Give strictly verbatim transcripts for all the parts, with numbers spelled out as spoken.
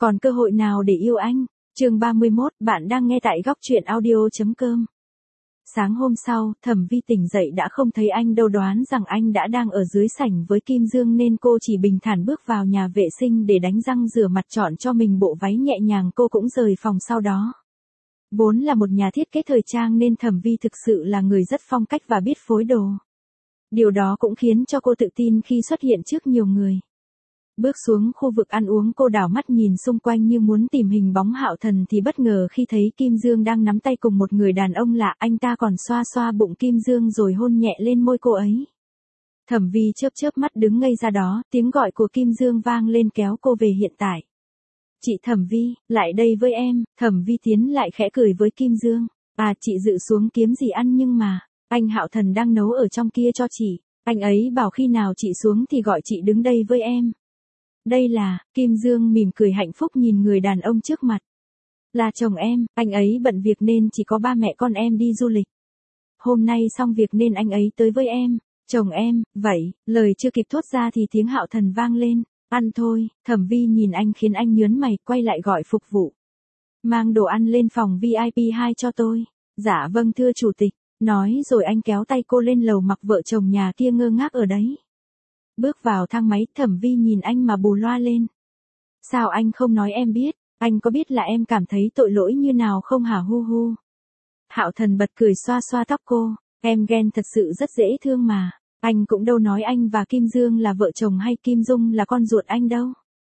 Còn cơ hội nào để yêu anh? Chương ba mươi mốt, bạn đang nghe tại góc truyện audio chấm com. Sáng hôm sau, Thẩm Vi tỉnh dậy đã không thấy anh đâu, đoán rằng anh đã đang ở dưới sảnh với Kim Dương nên cô chỉ bình thản bước vào nhà vệ sinh để đánh răng rửa mặt, chọn cho mình bộ váy nhẹ nhàng, cô cũng rời phòng sau đó. Vốn là một nhà thiết kế thời trang nên Thẩm Vi thực sự là người rất phong cách và biết phối đồ. Điều đó cũng khiến cho cô tự tin khi xuất hiện trước nhiều người. Bước xuống khu vực ăn uống, cô đảo mắt nhìn xung quanh như muốn tìm hình bóng Hạo Thần thì bất ngờ khi thấy Kim Dương đang nắm tay cùng một người đàn ông lạ, anh ta còn xoa xoa bụng Kim Dương rồi hôn nhẹ lên môi cô ấy. Thẩm Vi chớp chớp mắt đứng ngây ra đó, tiếng gọi của Kim Dương vang lên kéo cô về hiện tại. Chị Thẩm Vi, lại đây với em. Thẩm Vi tiến lại khẽ cười với Kim Dương. À, chị dự xuống kiếm gì ăn nhưng mà, anh Hạo Thần đang nấu ở trong kia cho chị. Anh ấy bảo khi nào chị xuống thì gọi chị đứng đây với em. Đây là, Kim Dương mỉm cười hạnh phúc nhìn người đàn ông trước mặt. Là chồng em, anh ấy bận việc nên chỉ có ba mẹ con em đi du lịch. Hôm nay xong việc nên anh ấy tới với em. Chồng em, vậy, lời chưa kịp thốt ra thì tiếng Hạo Thần vang lên. Ăn thôi. Thẩm Vi nhìn anh khiến anh nhớn mày, quay lại gọi phục vụ. Mang đồ ăn lên phòng vi ai pi hai cho tôi. Dạ vâng thưa chủ tịch. Nói rồi anh kéo tay cô lên lầu, mặc vợ chồng nhà kia ngơ ngác ở đấy. Bước vào thang máy, Thẩm Vi nhìn anh mà bù loa lên. Sao anh không nói em biết, anh có biết là em cảm thấy tội lỗi như nào không hả hu hu. Hạo Thần bật cười xoa xoa tóc cô, em ghen thật sự rất dễ thương mà, anh cũng đâu nói anh và Kim Dương là vợ chồng hay Kim Dung là con ruột anh đâu.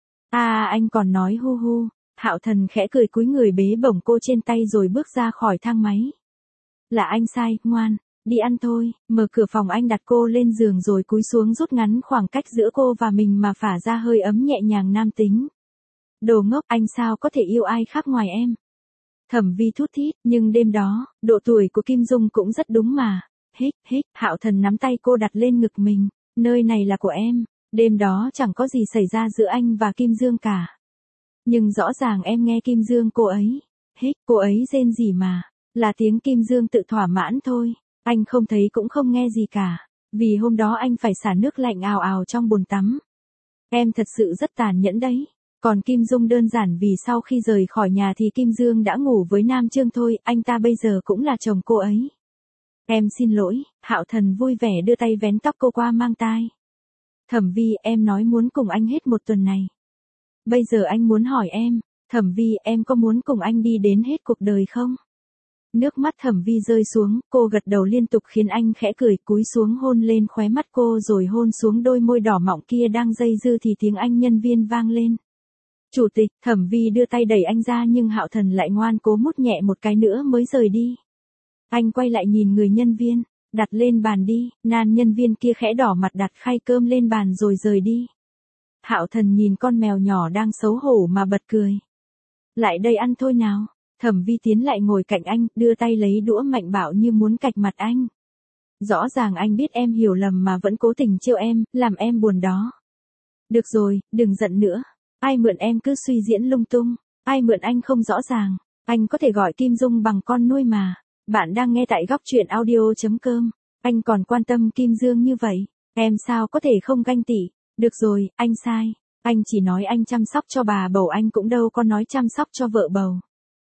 À anh còn nói hu hu. Hạo Thần khẽ cười cúi người bế bổng cô trên tay rồi bước ra khỏi thang máy. Là anh sai, ngoan. Đi ăn thôi. Mở cửa phòng, anh đặt cô lên giường rồi cúi xuống rút ngắn khoảng cách giữa cô và mình mà phả ra hơi ấm nhẹ nhàng nam tính. Đồ ngốc, anh sao có thể yêu ai khác ngoài em. Thẩm Vi thút thít, nhưng đêm đó, độ tuổi của Kim Dung cũng rất đúng mà. Hích, hích, Hạo Thần nắm tay cô đặt lên ngực mình. Nơi này là của em. Đêm đó chẳng có gì xảy ra giữa anh và Kim Dương cả. Nhưng rõ ràng em nghe Kim Dương cô ấy. Hích, cô ấy rên gì mà. Là tiếng Kim Dương tự thỏa mãn thôi. Anh không thấy cũng không nghe gì cả, vì hôm đó anh phải xả nước lạnh ào ào trong bồn tắm. Em thật sự rất tàn nhẫn đấy. Còn Kim Dung đơn giản vì sau khi rời khỏi nhà thì Kim Dương đã ngủ với Nam Trương thôi, anh ta bây giờ cũng là chồng cô ấy. Em xin lỗi. Hạo Thần vui vẻ đưa tay vén tóc cô qua mang tai. Thẩm Vi, em nói muốn cùng anh hết một tuần này. Bây giờ anh muốn hỏi em, Thẩm Vi, em có muốn cùng anh đi đến hết cuộc đời không? Nước mắt Thẩm Vi rơi xuống, cô gật đầu liên tục khiến anh khẽ cười, cúi xuống hôn lên khóe mắt cô rồi hôn xuống đôi môi đỏ mọng kia đang dây dưa thì tiếng anh nhân viên vang lên. Chủ tịch. Thẩm Vi đưa tay đẩy anh ra nhưng Hạo Thần lại ngoan cố mút nhẹ một cái nữa mới rời đi. Anh quay lại nhìn người nhân viên, đặt lên bàn đi. Nan nhân viên kia khẽ đỏ mặt đặt khay cơm lên bàn rồi rời đi. Hạo Thần nhìn con mèo nhỏ đang xấu hổ mà bật cười. Lại đây ăn thôi nào. Thẩm Vi tiến lại ngồi cạnh anh, đưa tay lấy đũa mạnh bạo như muốn cạch mặt anh. Rõ ràng anh biết em hiểu lầm mà vẫn cố tình trêu em, làm em buồn đó. Được rồi, đừng giận nữa. Ai mượn em cứ suy diễn lung tung. Ai mượn anh không rõ ràng. Anh có thể gọi Kim Dung bằng con nuôi mà. Bạn đang nghe tại góc truyện audio chấm com. Anh còn quan tâm Kim Dương như vậy. Em sao có thể không ganh tị. Được rồi, anh sai. Anh chỉ nói anh chăm sóc cho bà bầu, anh cũng đâu có nói chăm sóc cho vợ bầu.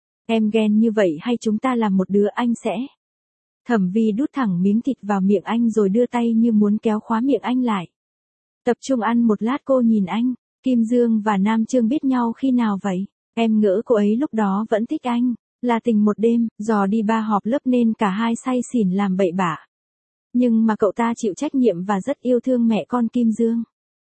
Em ghen như vậy hay chúng ta làm một đứa anh sẽ. Thẩm Vi đút thẳng miếng thịt vào miệng anh rồi đưa tay như muốn kéo khóa miệng anh lại. Tập trung ăn một lát. Cô nhìn anh. Kim Dương và Nam Trương biết nhau khi nào vậy? Em ngỡ cô ấy lúc đó vẫn thích anh. Là tình một đêm, dò đi ba họp lớp nên cả hai say xỉn làm bậy bạ. Nhưng mà cậu ta chịu trách nhiệm và rất yêu thương mẹ con Kim Dương.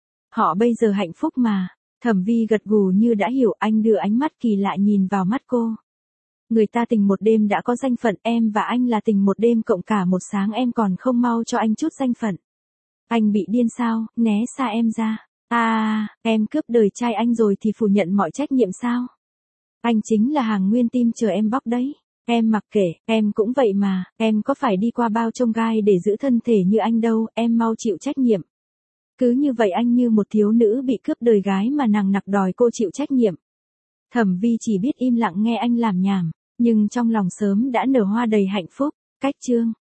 Họ bây giờ hạnh phúc mà. Thẩm Vi gật gù như đã hiểu. Anh đưa ánh mắt kỳ lạ nhìn vào mắt cô. Người ta tình một đêm đã có danh phận, em và anh là tình một đêm cộng cả một sáng, em còn không mau cho anh chút danh phận. Anh bị điên sao, né xa em ra. À, em cướp đời trai anh rồi thì phủ nhận mọi trách nhiệm sao? Anh chính là hàng nguyên tim chờ em bóc đấy. Em mặc kệ, em cũng vậy mà, em có phải đi qua bao chông gai để giữ thân thể như anh đâu, em mau chịu trách nhiệm. Cứ như vậy anh như một thiếu nữ bị cướp đời gái mà nằng nặc đòi cô chịu trách nhiệm. Thẩm Vi chỉ biết im lặng nghe anh làm nhảm. Nhưng trong lòng sớm đã nở hoa đầy hạnh phúc. Cách chương